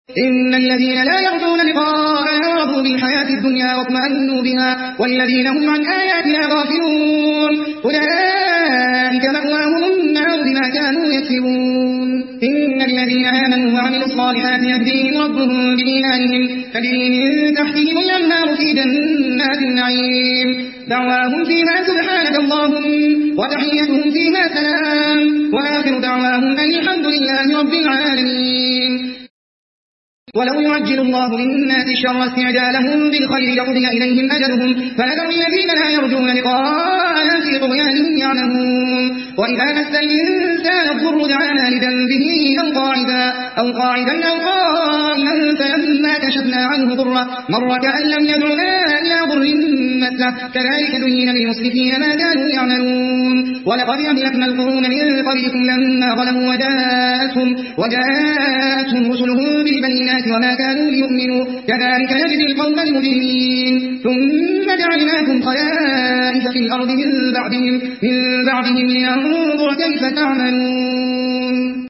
إن الذين لا يرجون لقاءنا رضوا بالحياة الدنيا واطمأنوا بها والذين هم عن آياتنا غافلون أولئك مأواهم النار بما كانوا يكسبون. إن الذين آمنوا وعملوا الصالحات يهديهم ربهم بإيمانهم تجري من تحتهم الأنهار في جنات النعيم دعواهم فيها سبحانك اللهم وتحيتهم فيها سلام وآخر دعواهم أن الحمد لله رب العالمين. ولو يعجل الله للناس الشر استعجالهم بالخير لقضي إليهم أجلهم فنذر الذين لا يرجون لقاءنا في طغيانهم يعمهون. وإذا مس الإنسان الضر دعانا لذنبه أو قاعدا قائما فلما كشفنا عنه ضره مر كأن لم يدعنا إلى ضر مسه كذلك زين للمسرفين ما كانوا يعملون. ولقد أهلكنا القرون من قبلكم لما ظلموا وجاءتهم رسلهم بالبينات وما كانوا ليؤمنوا كذلك نجزي القوم المجرمين. ثم جعلناكم خلائف في الأرض من بعدهم لننظر كيف تعملون.